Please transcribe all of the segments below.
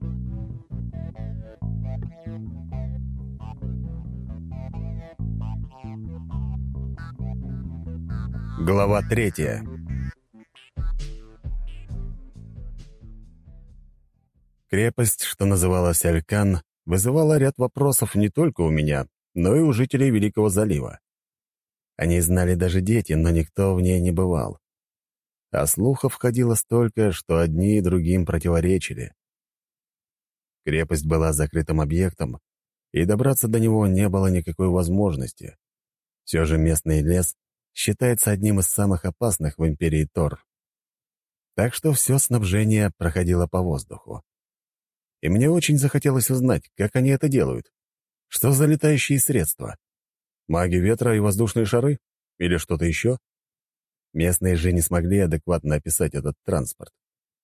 Глава 3. Крепость, что называлась Алькан, вызывала ряд вопросов не только у меня, но и у жителей Великого залива. Они знали даже дети, но никто в ней не бывал. А слухов ходило столько, что одни и другим противоречили. Крепость была закрытым объектом, и добраться до него не было никакой возможности. Все же местный лес считается одним из самых опасных в империи Тор. Так что все снабжение проходило по воздуху. И мне очень захотелось узнать, как они это делают. Что за летающие средства? Маги ветра и воздушные шары? Или что-то еще? Местные же не смогли адекватно описать этот транспорт.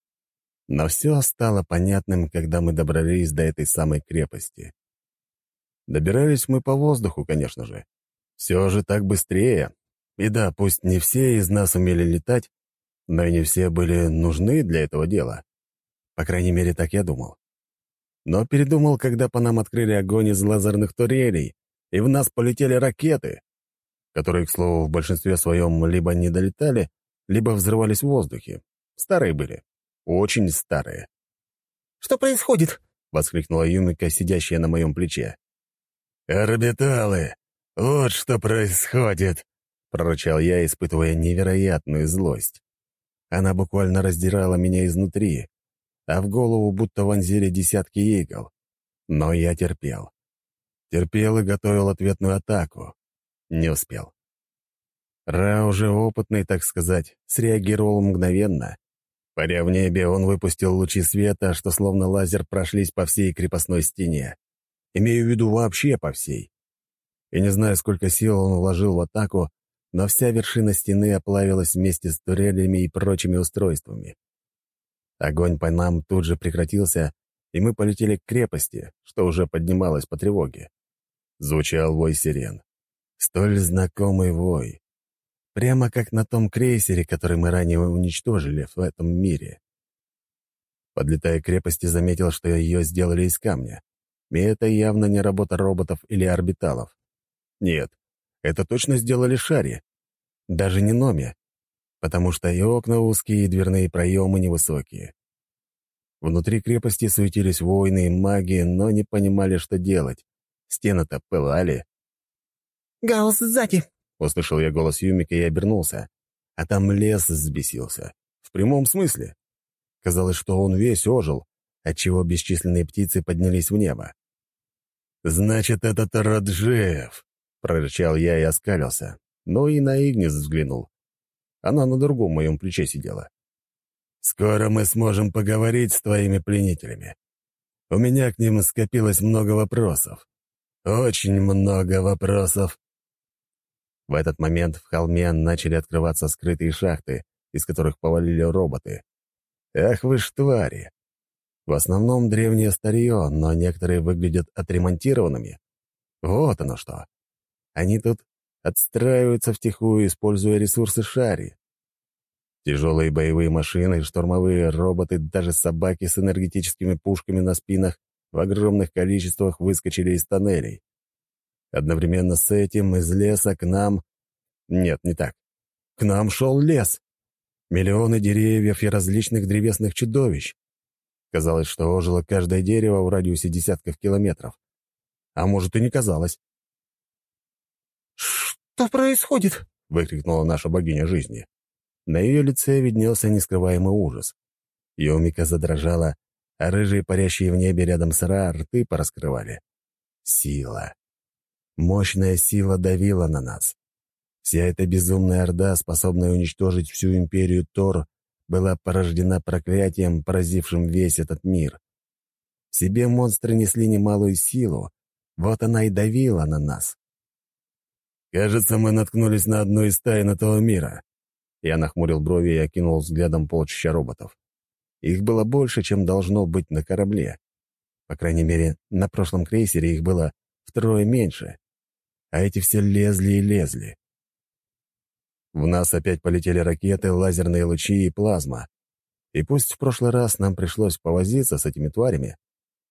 Но все стало понятным, когда мы добрались до этой самой крепости. Добирались мы по воздуху, конечно же. Все же так быстрее. И да, пусть не все из нас умели летать, но и не все были нужны для этого дела. По крайней мере, так я думал. Но передумал, когда по нам открыли огонь из лазерных турелей, и в нас полетели ракеты, которые, к слову, в большинстве своем либо не долетали, либо взрывались в воздухе. Старые были. Очень старые. «Что происходит?» — воскликнула Юмика, сидящая на моем плече. «Орбиталы! Вот что происходит!» — прорычал я, испытывая невероятную злость. Она буквально раздирала меня изнутри, а в голову будто вонзили десятки игл. Но я терпел. Терпел и готовил ответную атаку. Не успел. Ра, уже опытный, так сказать, среагировал мгновенно. Паря в небе, он выпустил лучи света, что словно лазер прошлись по всей крепостной стене. Имею в виду вообще по всей. И не знаю, сколько сил он вложил в атаку, но вся вершина стены оплавилась вместе с турелями и прочими устройствами. Огонь по нам тут же прекратился, и мы полетели к крепости, что уже поднималось по тревоге. Звучал вой сирен. Столь знакомый вой. Прямо как на том крейсере, который мы ранее уничтожили в этом мире. Подлетая к крепости, заметил, что ее сделали из камня. И это явно не работа роботов или орбиталов. Нет, это точно сделали шари. Даже не номи, потому что и окна узкие, и дверные проемы невысокие. Внутри крепости суетились воины и маги, но не понимали, что делать. Стены-то пылали. «Гаусс сзади!» — услышал я голос Юмика и обернулся. А там лес взбесился. В прямом смысле. Казалось, что он весь ожил, отчего бесчисленные птицы поднялись в небо. «Значит, это Тараджеев!» — прорычал я и оскалился. Ну и на Игнис взглянул. Она на другом моем плече сидела. «Скоро мы сможем поговорить с твоими пленителями. У меня к ним скопилось много вопросов. Очень много вопросов». В этот момент в холме начали открываться скрытые шахты, из которых повалили роботы. Ах вы ж твари! В основном древнее старье, но некоторые выглядят отремонтированными. Вот оно что. Они тут отстраиваются втихую, используя ресурсы шари. Тяжелые боевые машины, штурмовые роботы, даже собаки с энергетическими пушками на спинах в огромных количествах выскочили из тоннелей. Одновременно с этим из леса к нам... Нет, не так. К нам шел лес. Миллионы деревьев и различных древесных чудовищ. Казалось, что ожило каждое дерево в радиусе десятков километров. А может, и не казалось. «Что происходит?» — выкрикнула наша богиня жизни. На ее лице виднелся нескрываемый ужас. Юмика задрожала, а рыжие, парящие в небе рядом с Ра, рты пораскрывали. Сила. Мощная сила давила на нас. Вся эта безумная орда, способная уничтожить всю империю Тор, была порождена проклятием, поразившим весь этот мир. В себе монстры несли немалую силу, вот она и давила на нас. «Кажется, мы наткнулись на одну из тайн этого мира». Я нахмурил брови и окинул взглядом полчища роботов. Их было больше, чем должно быть на корабле. По крайней мере, на прошлом крейсере их было втрое меньше. А эти все лезли и лезли. В нас опять полетели ракеты, лазерные лучи и плазма. И пусть в прошлый раз нам пришлось повозиться с этими тварями,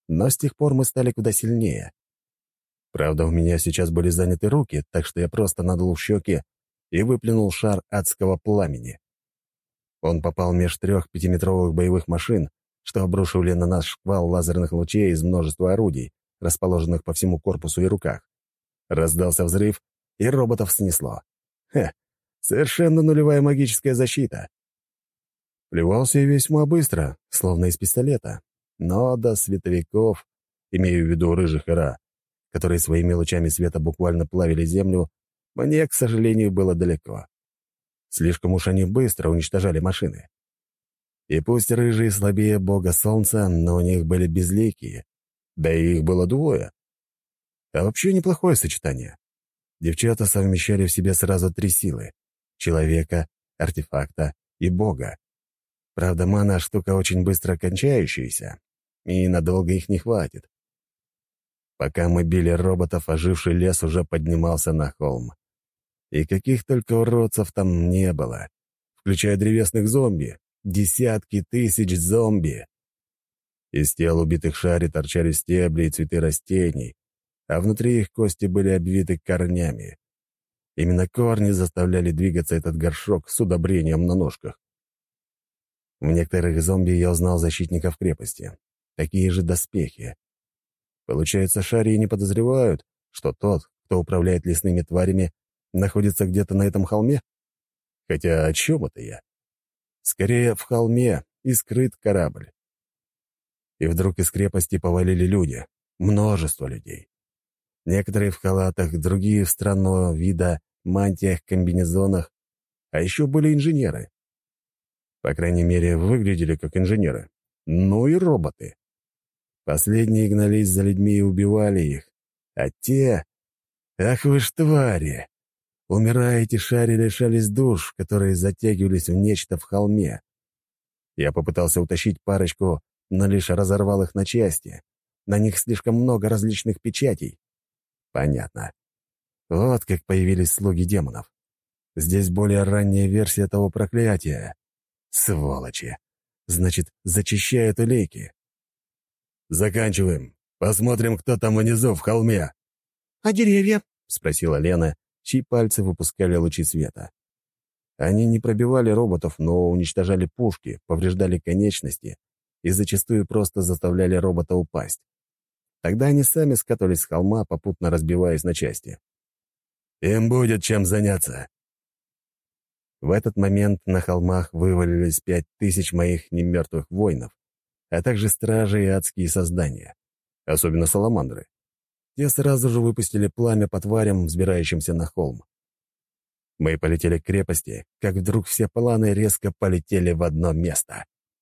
но с тех пор мы стали куда сильнее. Правда, у меня сейчас были заняты руки, так что я просто надул щеки и выплюнул шар адского пламени. Он попал меж 3 5-метровых боевых машин, что обрушивали на нас шквал лазерных лучей из множества орудий, расположенных по всему корпусу и руках. Раздался взрыв, и роботов снесло. Совершенно нулевая магическая защита. Плевался я весьма быстро, словно из пистолета, но до световиков, имею в виду рыжих ира, которые своими лучами света буквально плавили землю, мне, к сожалению, было далеко. Слишком уж они быстро уничтожали машины. И пусть рыжие слабее бога солнца, но у них были безликие, да и их было 2. А вообще неплохое сочетание. Девчата совмещали в себе сразу 3 силы — человека, артефакта и бога. Правда, мана — штука очень быстро кончающаяся, и надолго их не хватит. Пока мы били роботов, оживший лес уже поднимался на холм. И каких только уродцев там не было, включая древесных зомби. Десятки тысяч зомби. Из тел убитых шари торчали стебли и цветы растений, а внутри их кости были обвиты корнями. Именно корни заставляли двигаться этот горшок с удобрением на ножках. В некоторых зомби я узнал защитников крепости. Такие же доспехи. Получается, шарии не подозревают, что тот, кто управляет лесными тварями, находится где-то на этом холме? Хотя о чем это я? Скорее, в холме и скрыт корабль. И вдруг из крепости повалили люди. Множество людей. Некоторые в халатах, другие в странного вида мантиях, комбинезонах, а еще были инженеры. По крайней мере, выглядели как инженеры. Ну и роботы. Последние гнались за людьми и убивали их. А те... Ах вы ж твари! Умирая, эти шари лишались душ, которые затягивались в нечто в холме. Я попытался утащить парочку, но лишь разорвал их на части. На них слишком много различных печатей. Понятно. Вот как появились слуги демонов. Здесь более ранняя версия того проклятия. Сволочи. Значит, зачищают улейки. Заканчиваем. Посмотрим, кто там внизу в холме. «А деревья?» — спросила Лена, чьи пальцы выпускали лучи света. Они не пробивали роботов, но уничтожали пушки, повреждали конечности и зачастую просто заставляли робота упасть. Тогда они сами скатывались с холма, попутно разбиваясь на части. «Им будет чем заняться». В этот момент на холмах вывалились 5000 моих немертвых воинов, а также стражи и адские создания, особенно саламандры. Те сразу же выпустили пламя по тварям, взбирающимся на холм. Мы полетели к крепости, как вдруг все планы резко полетели в одно место.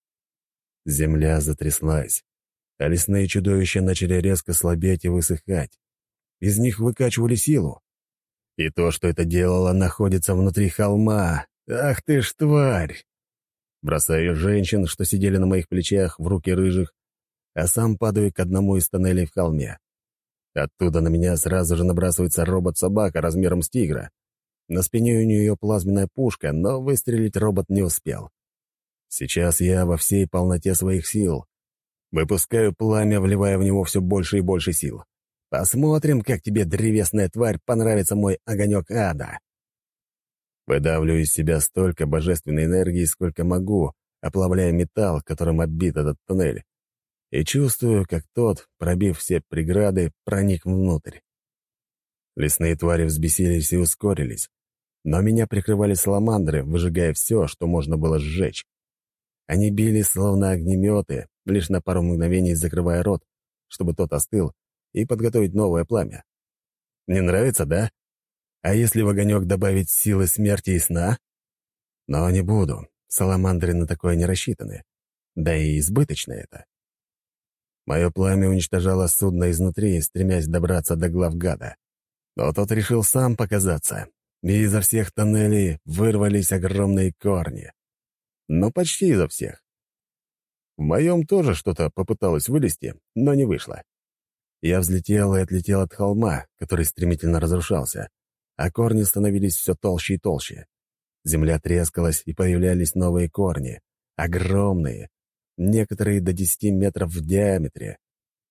Земля затряслась, а лесные чудовища начали резко слабеть и высыхать. Из них выкачивали силу. И то, что это делало, находится внутри холма. Ах ты ж тварь! Бросаю женщин, что сидели на моих плечах, в руки рыжих, а сам падаю к одному из тоннелей в холме. Оттуда на меня сразу же набрасывается робот-собака размером с тигра. На спине у нее плазменная пушка, но выстрелить робот не успел. Сейчас я во всей полноте своих сил. Выпускаю пламя, вливая в него все больше и больше сил. Посмотрим, как тебе, древесная тварь, понравится мой огонек ада. Выдавливаю из себя столько божественной энергии, сколько могу, оплавляя металл, которым оббит этот тоннель. И чувствую, как тот, пробив все преграды, проник внутрь. Лесные твари взбесились и ускорились, но меня прикрывали саламандры, выжигая все, что можно было сжечь. Они били словно огнеметы, лишь на пару мгновений закрывая рот, чтобы тот остыл, и подготовить новое пламя. Не нравится, да? А если в огонек добавить силы смерти и сна? Но не буду, саламандры на такое не рассчитаны. Да и избыточно это. Мое пламя уничтожало судно изнутри, стремясь добраться до глав гада. Но тот решил сам показаться, и изо всех тоннелей вырвались огромные корни. Ну, почти изо всех. В моем тоже что-то попыталось вылезти, но не вышло. Я взлетел и отлетел от холма, который стремительно разрушался, а корни становились все толще и толще. Земля трескалась, и появлялись новые корни, огромные, некоторые до 10 метров в диаметре.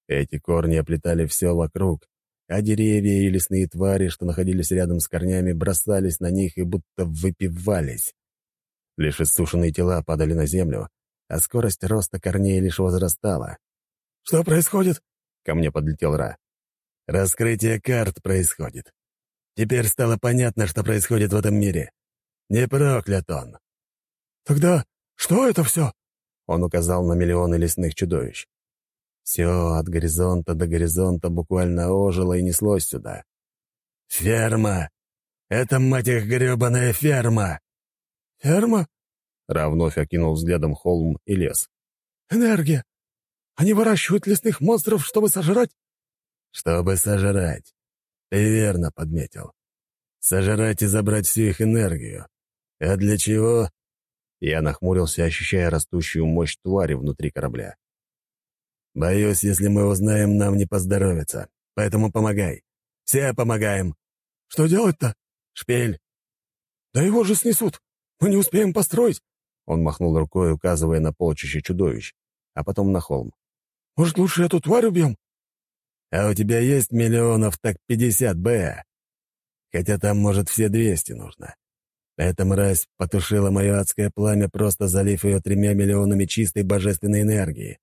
Эти корни оплетали все вокруг, а деревья и лесные твари, что находились рядом с корнями, бросались на них и будто выпивались. Лишь иссушенные тела падали на землю, а скорость роста корней лишь возрастала. «Что происходит?» — ко мне подлетел Ра. «Раскрытие карт происходит. Теперь стало понятно, что происходит в этом мире. Не проклят он». «Тогда что это все?» — он указал на миллионы лесных чудовищ. Все от горизонта до горизонта буквально ожило и неслось сюда. «Ферма! Это, мать их, гребаная ферма!» «Ферма?» — Ра вновь окинул взглядом холм и лес. «Энергия! Они выращивают лесных монстров, чтобы сожрать?» «Чтобы сожрать. Ты верно подметил. Сожрать и забрать всю их энергию. А для чего?» Я нахмурился, ощущая растущую мощь твари внутри корабля. «Боюсь, если мы узнаем, нам не поздоровится. Поэтому помогай. Все помогаем». «Что делать-то?» «Шпиль». «Да его же снесут. Мы не успеем построить». Он махнул рукой, указывая на полчище чудовищ, а потом на холм. «Может, лучше эту тварь убьем?» «А у тебя есть миллионов так 50 Б. Хотя там, может, все 200 нужно. Эта мразь потушила мое адское пламя, просто залив ее 3 миллионами чистой божественной энергии.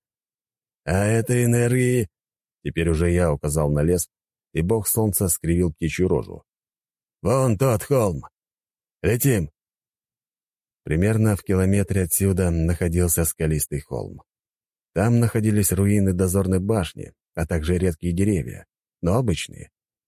А этой энергии...» Теперь уже я указал на лес, и бог солнца скривил птичью рожу. «Вон тот холм. Летим!» Примерно в километре отсюда находился скалистый холм. Там находились руины дозорной башни, а также редкие деревья, но обычные.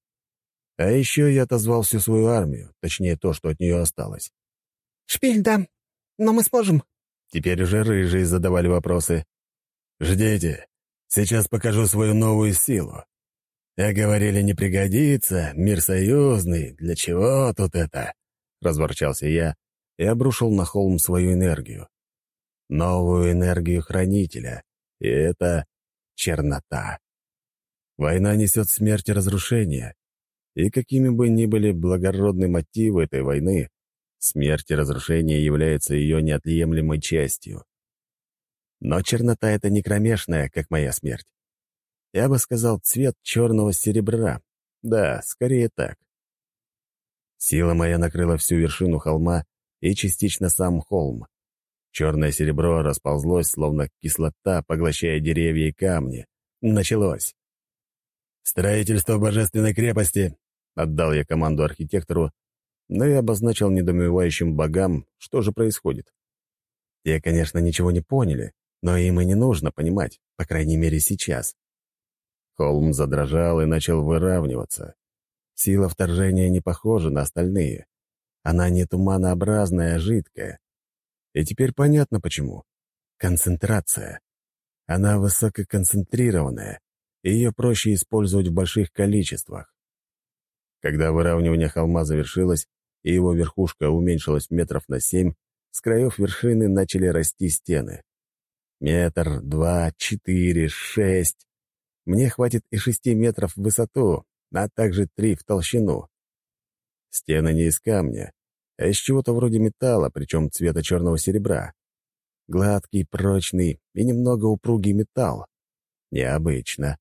А еще я отозвал всю свою армию, точнее то, что от нее осталось. «Шпиль, да. Но мы сможем». Теперь уже рыжие задавали вопросы. «Ждите, сейчас покажу свою новую силу. А говорили, не пригодится, мир союзный, для чего тут это?» Разворчался я и обрушил на холм свою энергию. Новую энергию хранителя, и это чернота. Война несет смерть и разрушение, и какими бы ни были благородны мотивы этой войны, смерть и разрушение являются ее неотъемлемой частью. Но чернота — это не кромешная, как моя смерть. Я бы сказал, цвет черного серебра. Да, скорее так. Сила моя накрыла всю вершину холма и частично сам холм. Черное серебро расползлось, словно кислота, поглощая деревья и камни. Началось. «Строительство божественной крепости», — отдал я команду архитектору, но и обозначил недоумевающим богам, что же происходит. Те, конечно, ничего не поняли, но им и не нужно понимать, по крайней мере, сейчас. Холм задрожал и начал выравниваться. Сила вторжения не похожа на остальные. Она не туманообразная, а жидкая. И теперь понятно почему. Концентрация. Она высококонцентрированная, и ее проще использовать в больших количествах. Когда выравнивание холма завершилось, и его верхушка уменьшилась метров на 7, с краев вершины начали расти стены. Метр, 2, 4, 6. Мне хватит и 6 метров в высоту, а также 3 в толщину. Стены не из камня, а из чего-то вроде металла, причем цвета черного серебра. Гладкий, прочный и немного упругий металл. Необычно.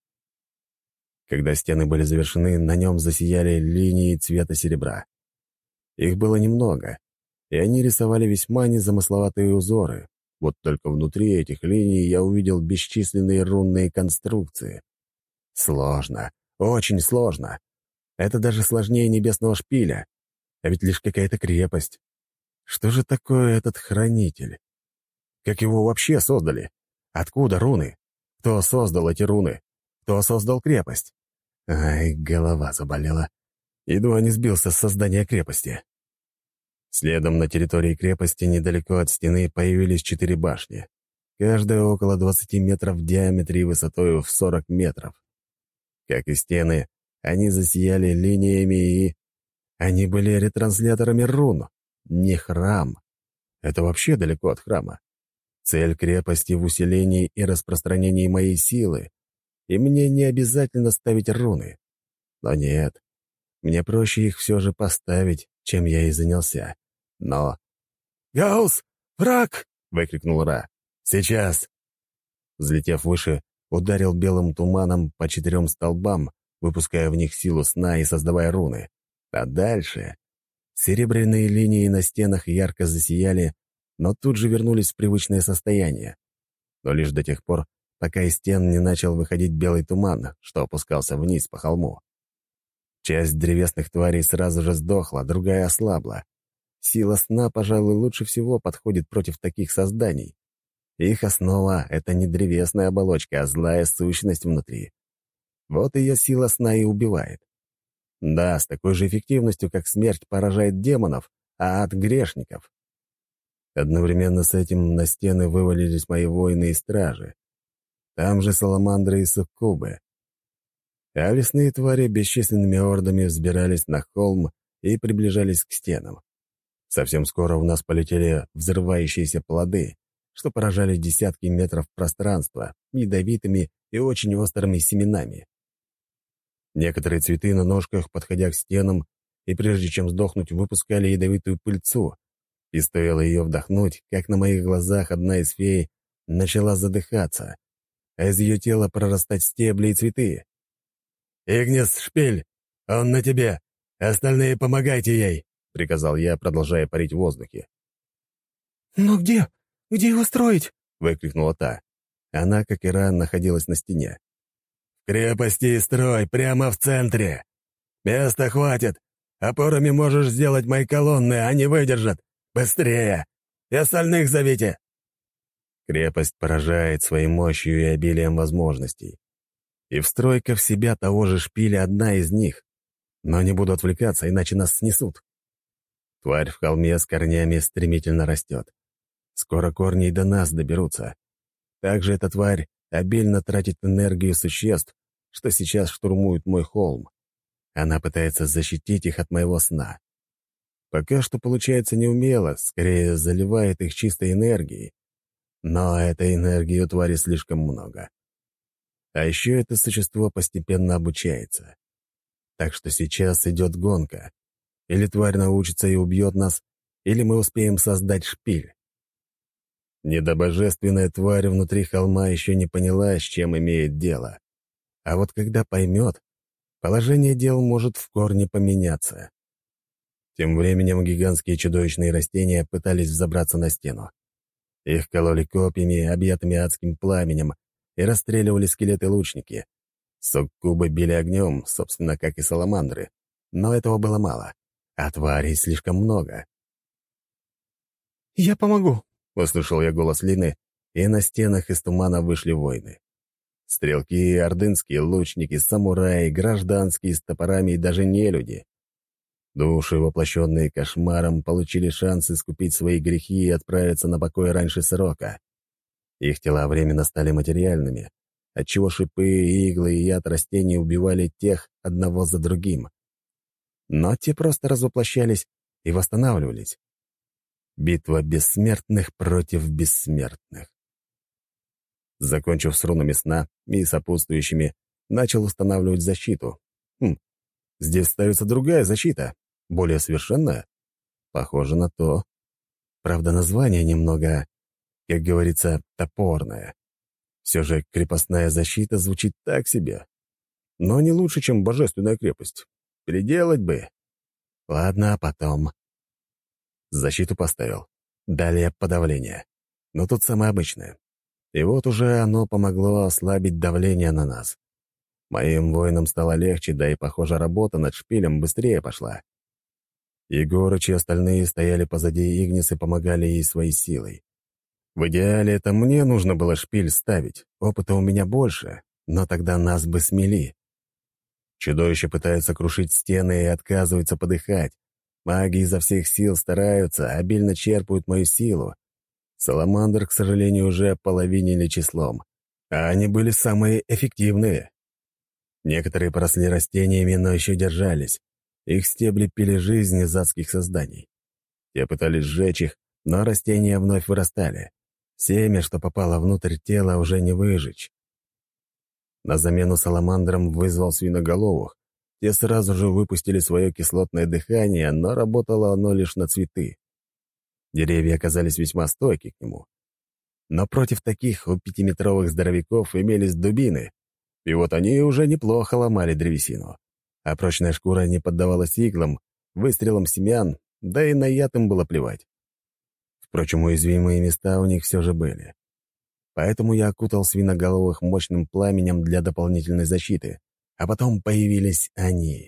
Когда стены были завершены, на нем засияли линии цвета серебра. Их было немного, и они рисовали весьма незамысловатые узоры. Вот только внутри этих линий я увидел бесчисленные рунные конструкции. Сложно, очень сложно. Это даже сложнее небесного шпиля. А ведь лишь какая-то крепость. Что же такое этот хранитель? Как его вообще создали? Откуда руны? Кто создал эти руны? Кто создал крепость? Ай, голова заболела. Едва не сбился с создания крепости. Следом на территории крепости недалеко от стены появились 4 башни. Каждая около 20 метров в диаметре и высотой в 40 метров. Как и стены, они засияли линиями и... Они были ретрансляторами рун. Не храм. Это вообще далеко от храма. Цель крепости в усилении и распространении моей силы. И мне не обязательно ставить руны. Но нет, мне проще их все же поставить, чем я и занялся. Но... «Гаусс! Враг!» — выкрикнул Ра. «Сейчас!» Взлетев выше, ударил белым туманом по 4 столбам, выпуская в них силу сна и создавая руны. А дальше серебряные линии на стенах ярко засияли, но тут же вернулись в привычное состояние. Но лишь до тех пор, пока из стен не начал выходить белый туман, что опускался вниз по холму. Часть древесных тварей сразу же сдохла, другая ослабла. Сила сна, пожалуй, лучше всего подходит против таких созданий. Их основа — это не древесная оболочка, а злая сущность внутри. Вот ее сила сна и убивает. Да, с такой же эффективностью, как смерть поражает демонов, а ад — грешников. Одновременно с этим на стены вывалились мои воины и стражи. Там же саламандры и суккубы. А лесные твари бесчисленными ордами взбирались на холм и приближались к стенам. Совсем скоро у нас полетели взрывающиеся плоды, что поражали десятки метров пространства ядовитыми и очень острыми семенами. Некоторые цветы на ножках, подходя к стенам, и прежде чем сдохнуть, выпускали ядовитую пыльцу, и стоило ее вдохнуть, как на моих глазах одна из фей начала задыхаться, а из ее тела прорастать стебли и цветы. «Игнис, шпиль! Он на тебе! Остальные помогайте ей!» — приказал я, продолжая парить в воздухе. «Но где? Где его строить?» — выкрикнула та. Она, как и Ран, находилась на стене. «В крепости и строй, прямо в центре! Места хватит! Опорами можешь сделать мои колонны, они выдержат! Быстрее! И остальных зовите!» Крепость поражает своей мощью и обилием возможностей. И встройка в себя того же шпиля одна из них. Но не буду отвлекаться, иначе нас снесут. Тварь в холме с корнями стремительно растет. Скоро корни и до нас доберутся. Также эта тварь обильно тратит энергию существ, что сейчас штурмуют мой холм. Она пытается защитить их от моего сна. Пока что получается неумело, скорее заливает их чистой энергией. Но этой энергии у твари слишком много. А еще это существо постепенно обучается. Так что сейчас идет гонка. Или тварь научится и убьет нас, или мы успеем создать шпиль. Недобожественная тварь внутри холма еще не поняла, с чем имеет дело. А вот когда поймет, положение дел может в корне поменяться. Тем временем гигантские чудовищные растения пытались взобраться на стену. Их кололи копьями, объятыми адским пламенем, и расстреливали скелеты-лучники. Суккубы били огнем, собственно, как и саламандры. Но этого было мало, а тварей слишком много. «Я помогу», — услышал я голос Лины, и на стенах из тумана вышли воины. Стрелки, ордынские лучники, самураи, гражданские с топорами и даже нелюди. Души, воплощенные кошмаром, получили шанс искупить свои грехи и отправиться на покой раньше срока. Их тела временно стали материальными, отчего шипы, иглы и яд растений убивали тех одного за другим. Но те просто развоплощались и восстанавливались. Битва бессмертных против бессмертных. Закончив с рунами сна и сопутствующими, начал устанавливать защиту. Здесь ставится другая защита, более совершенная? Похоже на то. Правда, название немного, как говорится, топорное. Все же крепостная защита звучит так себе. Но не лучше, чем божественная крепость. Переделать бы. Ладно, потом. Защиту поставил. Далее подавление. Но тут самое обычное. И вот уже оно помогло ослабить давление на нас. Моим воинам стало легче, да и, похоже, работа над шпилем быстрее пошла. Егорыч и остальные стояли позади Игнис и помогали ей своей силой. В идеале это мне нужно было шпиль ставить. Опыта у меня больше, но тогда нас бы смели. Чудовище пытается крушить стены и отказывается подыхать. Маги изо всех сил стараются, обильно черпают мою силу. Саламандр, к сожалению, уже половинили числом. А они были самые эффективные. Некоторые поросли растениями, но еще держались. Их стебли пили жизнь из адских созданий. Те пытались сжечь их, но растения вновь вырастали. Семя, что попало внутрь тела, уже не выжечь. На замену саламандрам вызвал свиноголовых. Те сразу же выпустили свое кислотное дыхание, но работало оно лишь на цветы. Деревья оказались весьма стойки к нему. Но против таких у пятиметровых здоровяков имелись дубины, и вот они уже неплохо ломали древесину. А прочная шкура не поддавалась иглам, выстрелам семян, да и на яд им было плевать. Впрочем, уязвимые места у них все же были. Поэтому я окутал свиноголовых мощным пламенем для дополнительной защиты, а потом появились они.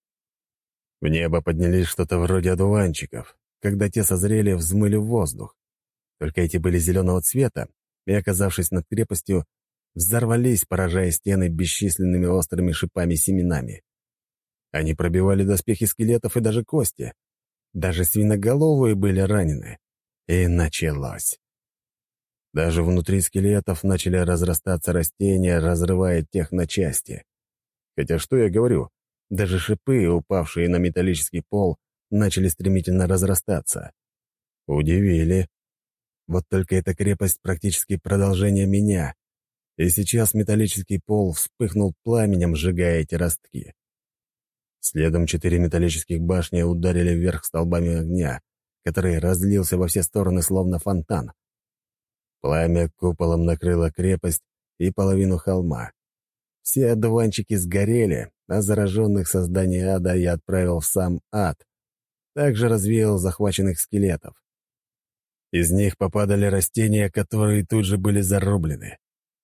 В небо поднялись что-то вроде одуванчиков. Когда те созрели, взмыли в воздух. Только эти были зеленого цвета, и, оказавшись над крепостью, взорвались, поражая стены бесчисленными острыми шипами-семенами. Они пробивали доспехи скелетов и даже кости. Даже свиноголовые были ранены. И началось. Даже внутри скелетов начали разрастаться растения, разрывая тех на части. Хотя что я говорю, даже шипы, упавшие на металлический пол, начали стремительно разрастаться. Удивили. Вот только эта крепость практически продолжение меня, и сейчас металлический пол вспыхнул пламенем, сжигая эти ростки. Следом 4 металлических башни ударили вверх столбами огня, который разлился во все стороны, словно фонтан. Пламя куполом накрыло крепость и половину холма. Все одуванчики сгорели, а зараженных созданий ада я отправил в сам ад. Также развеял захваченных скелетов. Из них попадали растения, которые тут же были зарублены.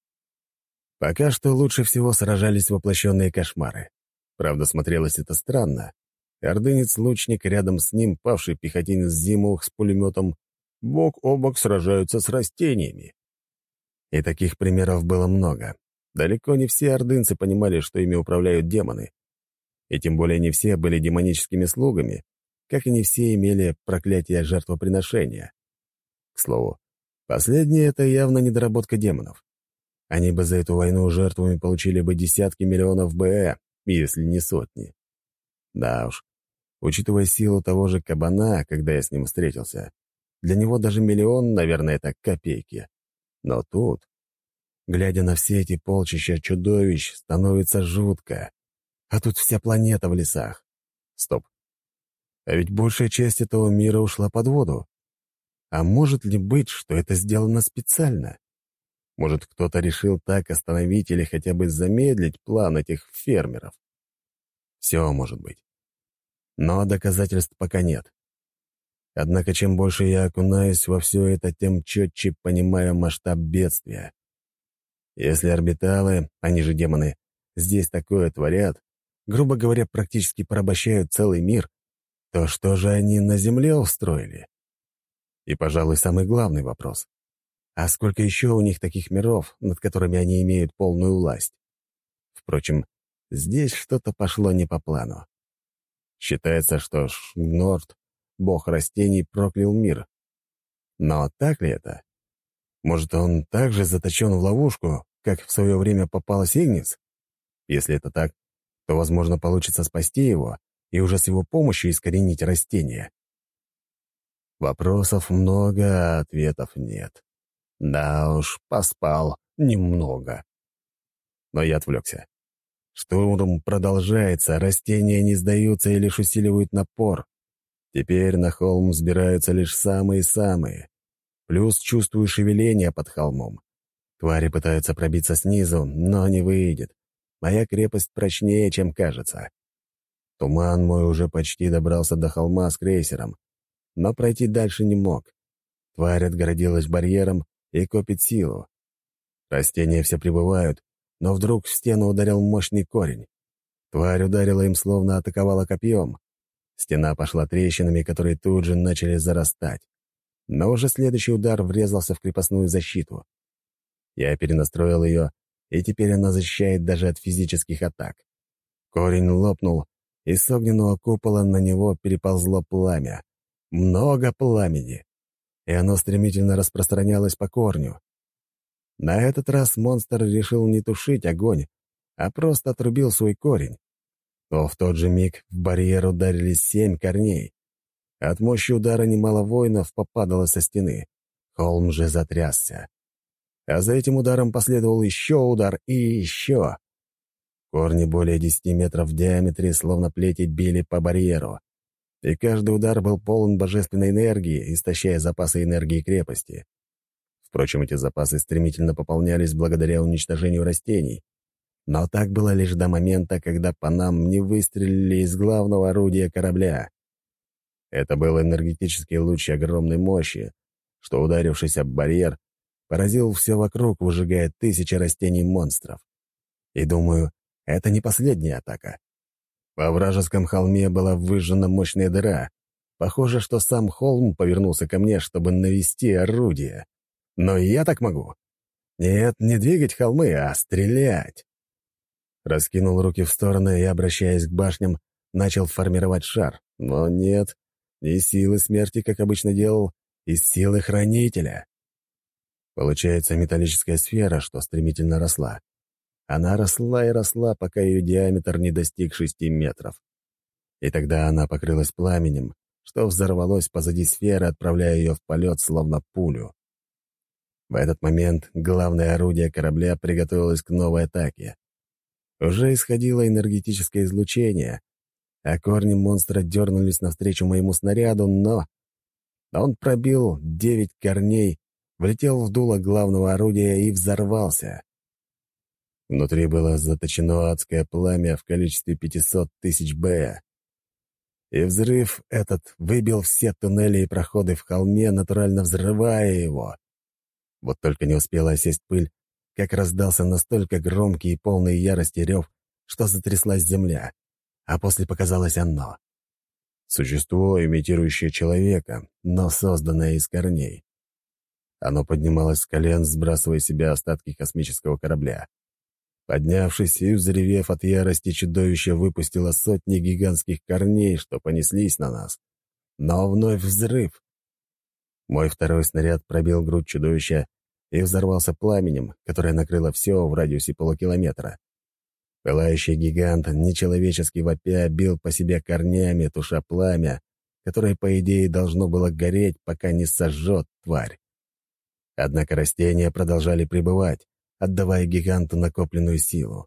Пока что лучше всего сражались воплощенные кошмары. Правда, смотрелось это странно. Ордынец-лучник, рядом с ним павший пехотинец Зимух с пулеметом, бок о бок сражаются с растениями. И таких примеров было много. Далеко не все ордынцы понимали, что ими управляют демоны. И тем более не все были демоническими слугами, как и не все имели проклятие жертвоприношения. К слову, последнее — это явно недоработка демонов. Они бы за эту войну жертвами получили бы десятки миллионов БЭ, если не сотни. Да уж, учитывая силу того же кабана, когда я с ним встретился, для него даже миллион, наверное, это копейки. Но тут, глядя на все эти полчища чудовищ, становится жутко. А тут вся планета в лесах. Стоп. А ведь большая часть этого мира ушла под воду. А может ли быть, что это сделано специально? Может, кто-то решил так остановить или хотя бы замедлить план этих фермеров? Все может быть. Но доказательств пока нет. Однако, чем больше я окунаюсь во все это, тем четче понимаю масштаб бедствия. Если орбиталы, они же демоны, здесь такое творят, грубо говоря, практически порабощают целый мир, то что же они на Земле устроили? И, пожалуй, самый главный вопрос. А сколько еще у них таких миров, над которыми они имеют полную власть? Впрочем, здесь что-то пошло не по плану. Считается, что Шнорд, бог растений, проклял мир. Но так ли это? Может, он также заточен в ловушку, как в свое время попал Сигнис? Если это так, то, возможно, получится спасти его и уже с его помощью искоренить растения. Вопросов много, а ответов нет. Да уж, поспал немного. Но я отвлекся. Штурм продолжается, растения не сдаются и лишь усиливают напор. Теперь на холм взбираются лишь самые-самые. Плюс чувствую шевеление под холмом. Твари пытаются пробиться снизу, но не выйдет. Моя крепость прочнее, чем кажется. Туман мой уже почти добрался до холма с крейсером, но пройти дальше не мог. Тварь отгородилась барьером и копит силу. Растения все прибывают, но вдруг в стену ударил мощный корень. Тварь ударила им, словно атаковала копьем. Стена пошла трещинами, которые тут же начали зарастать. Но уже следующий удар врезался в крепостную защиту. Я перенастроил ее, и теперь она защищает даже от физических атак. Корень лопнул, и с огненного купола на него переползло пламя. Много пламени. И оно стремительно распространялось по корню. На этот раз монстр решил не тушить огонь, а просто отрубил свой корень. Но в тот же миг в барьер ударили 7 корней. От мощи удара немало воинов попадало со стены. Холм же затрясся. А за этим ударом последовал еще удар и еще. Корни более 10 метров в диаметре, словно плети, били по барьеру. И каждый удар был полон божественной энергии, истощая запасы энергии крепости. Впрочем, эти запасы стремительно пополнялись благодаря уничтожению растений. Но так было лишь до момента, когда по нам не выстрелили из главного орудия корабля. Это был энергетический луч огромной мощи, что, ударившись об барьер, поразил все вокруг, выжигая тысячи растений-монстров. И думаю, это не последняя атака. Во вражеском холме была выжжена мощная дыра. Похоже, что сам холм повернулся ко мне, чтобы навести орудие. Но и я так могу. Нет, не двигать холмы, а стрелять. Раскинул руки в стороны и, обращаясь к башням, начал формировать шар. Но нет, не силы смерти, как обычно делал, из силы хранителя. Получается металлическая сфера, что стремительно росла. Она росла и росла, пока ее диаметр не достиг 6 метров. И тогда она покрылась пламенем, что взорвалось позади сферы, отправляя ее в полет, словно пулю. В этот момент главное орудие корабля приготовилось к новой атаке. Уже исходило энергетическое излучение, а корни монстра дернулись навстречу моему снаряду, но он пробил 9 корней, влетел в дуло главного орудия и взорвался. Внутри было заточено адское пламя в количестве 500 тысяч Б. И взрыв этот выбил все туннели и проходы в холме, натурально взрывая его. Вот только не успела осесть пыль, как раздался настолько громкий и полный ярости рев, что затряслась земля, а после показалось оно. Существо, имитирующее человека, но созданное из корней. Оно поднималось с колен, сбрасывая с себя остатки космического корабля. Поднявшись и взревев от ярости, чудовище выпустило сотни гигантских корней, что понеслись на нас. Но вновь взрыв. Мой второй снаряд пробил грудь чудовища и взорвался пламенем, которое накрыло все в радиусе полукилометра. Пылающий гигант, нечеловечески вопя, бил по себе корнями, туша пламя, которое, по идее, должно было гореть, пока не сожжет тварь. Однако растения продолжали пребывать, отдавая гиганту накопленную силу.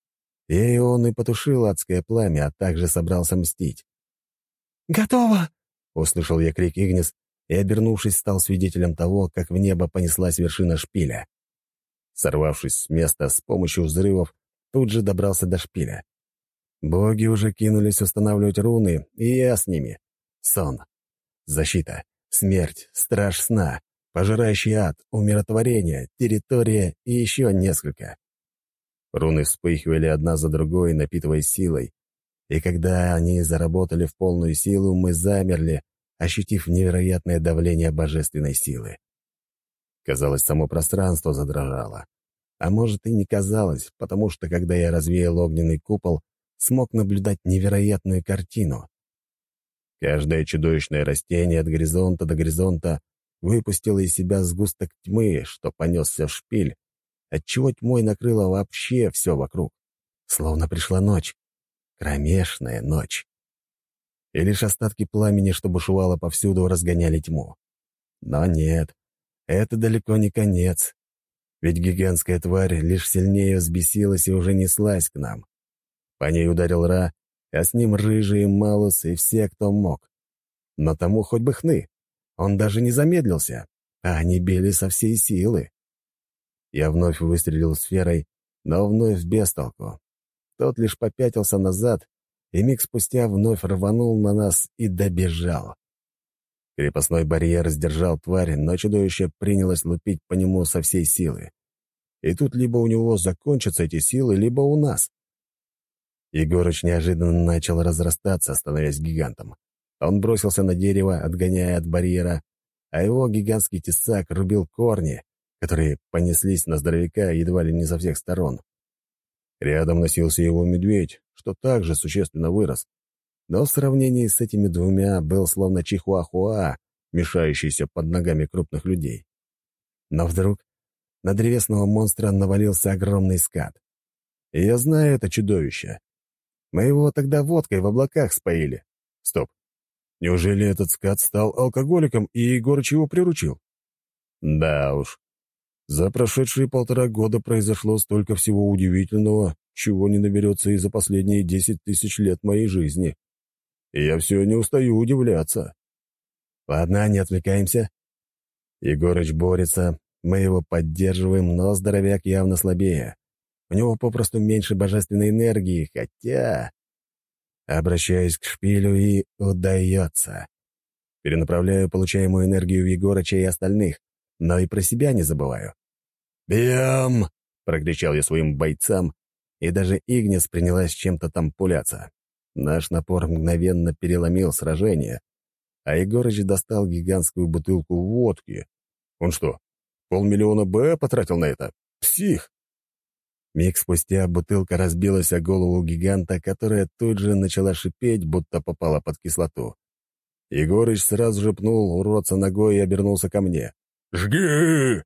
И он и потушил адское пламя, а также собрался мстить. «Готово!» — услышал я крик Игнис и, обернувшись, стал свидетелем того, как в небо понеслась вершина шпиля. Сорвавшись с места с помощью взрывов, тут же добрался до шпиля. Боги уже кинулись устанавливать руны, и я с ними. Сон, защита, смерть, страж сна, пожирающий ад, умиротворение, территория и еще несколько. Руны вспыхивали одна за другой, напитываясь силой, и когда они заработали в полную силу, мы замерли, ощутив невероятное давление божественной силы. Казалось, само пространство задрожало. А может, и не казалось, потому что, когда я развеял огненный купол, смог наблюдать невероятную картину. Каждое чудовищное растение от горизонта до горизонта выпустило из себя сгусток тьмы, что понесся в шпиль, отчего тьмой накрыло вообще все вокруг. Словно пришла ночь. Кромешная ночь. И лишь остатки пламени, что бушевало повсюду, разгоняли тьму. Но нет, это далеко не конец. Ведь гигантская тварь лишь сильнее взбесилась и уже неслась к нам. По ней ударил Ра, а с ним Рыжий, Малус и все, кто мог. Но тому хоть бы хны. Он даже не замедлился, а они били со всей силы. Я вновь выстрелил сферой, но вновь без толку. Тот лишь попятился назад, и миг спустя вновь рванул на нас и добежал. Крепостной барьер сдержал тварь, но чудовище принялось лупить по нему со всей силы. И тут либо у него закончатся эти силы, либо у нас. Егорыч неожиданно начал разрастаться, становясь гигантом. Он бросился на дерево, отгоняя от барьера, а его гигантский тесак рубил корни, которые понеслись на здоровяка едва ли не со всех сторон. Рядом носился его медведь, что также существенно вырос, но в сравнении с этими двумя был словно чихуахуа, мешающийся под ногами крупных людей. Но вдруг на древесного монстра навалился огромный скат. И я знаю это чудовище. Мы его тогда водкой в облаках споили. Стоп. Неужели этот скат стал алкоголиком, и Егорыч его приручил? Да уж. За прошедшие 1,5 года произошло столько всего удивительного, чего не наберется и за последние 10 тысяч лет моей жизни. И я все не устаю удивляться. Ладно, не отвлекаемся. Егорыч борется, Мы его поддерживаем, но здоровяк явно слабее. У него попросту меньше божественной энергии, хотя... Обращаюсь к шпилю и удается. Перенаправляю получаемую энергию в Егорыча и остальных, но и про себя не забываю. «Бьем!» — прокричал я своим бойцам, и даже Игнис принялась чем-то там пуляться. Наш напор мгновенно переломил сражение, а Егорыч достал гигантскую бутылку водки. Он что, 500 000 Б потратил на это? Псих! Миг спустя бутылка разбилась о голову гиганта, которая тут же начала шипеть, будто попала под кислоту. Егорыч сразу же пнул уродца ногой и обернулся ко мне. «Жги!»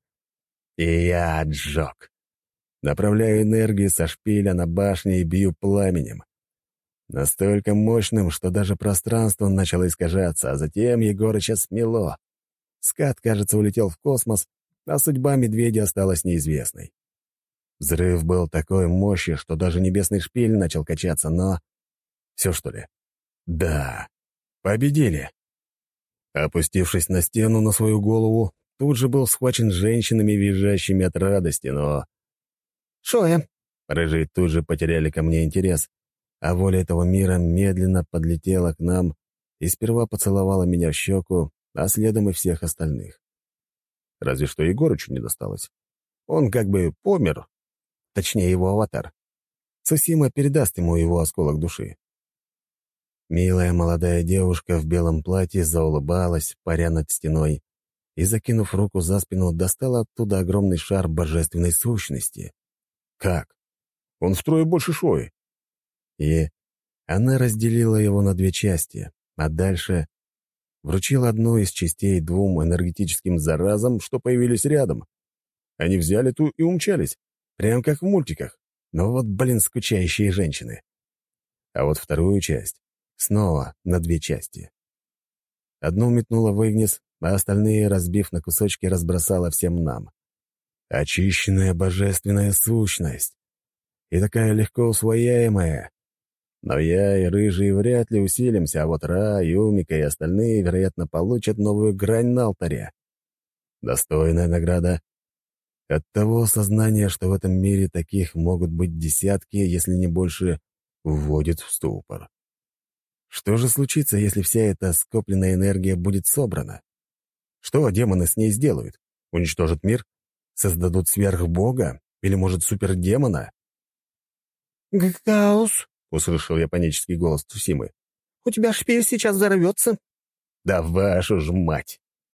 И я отжег. Направляю энергию со шпиля на башню и бью пламенем. Настолько мощным, что даже пространство начало искажаться, а затем Егорыча смело. Скат, кажется, улетел в космос, а судьба медведя осталась неизвестной. Взрыв был такой мощи, что даже небесный шпиль начал качаться, но... Все, что ли? Да, победили. Опустившись на стену на свою голову, тут же был схвачен женщинами, визжащими от радости, но... «Шоя!» Рыжие тут же потеряли ко мне интерес, а воля этого мира медленно подлетела к нам и сперва поцеловала меня в щеку, а следом и всех остальных. Разве что Егорычу не досталось. Он как бы помер, точнее его аватар. Цусима передаст ему его осколок души. Милая молодая девушка в белом платье заулыбалась, паря над стеной, и, закинув руку за спину, достала оттуда огромный шар божественной сущности. Как? Он втрое больше Шои. И она разделила его на 2 части, а дальше вручила одну из частей 2 энергетическим заразам, что появились рядом. Они взяли ту и умчались, прям как в мультиках. Но вот, блин, скучающие женщины. А вот вторую часть снова на 2 части. Одну метнула в Игнис, а остальные, разбив на кусочки, разбросала всем нам. Очищенная божественная сущность. И такая легко усвояемая. Но я и Рыжий вряд ли усилимся, а вот Ра, Юмика и остальные, вероятно, получат новую грань на алтаре. Достойная награда. От того сознания, что в этом мире таких могут быть десятки, если не больше, вводит в ступор. Что же случится, если вся эта скопленная энергия будет собрана? Что демоны с ней сделают? Уничтожат мир? Создадут сверхбога? Или, может, супердемона? «Гаус, — услышал я панический голос Цусимы. у тебя шпиль сейчас взорвется». «Да вашу ж мать!»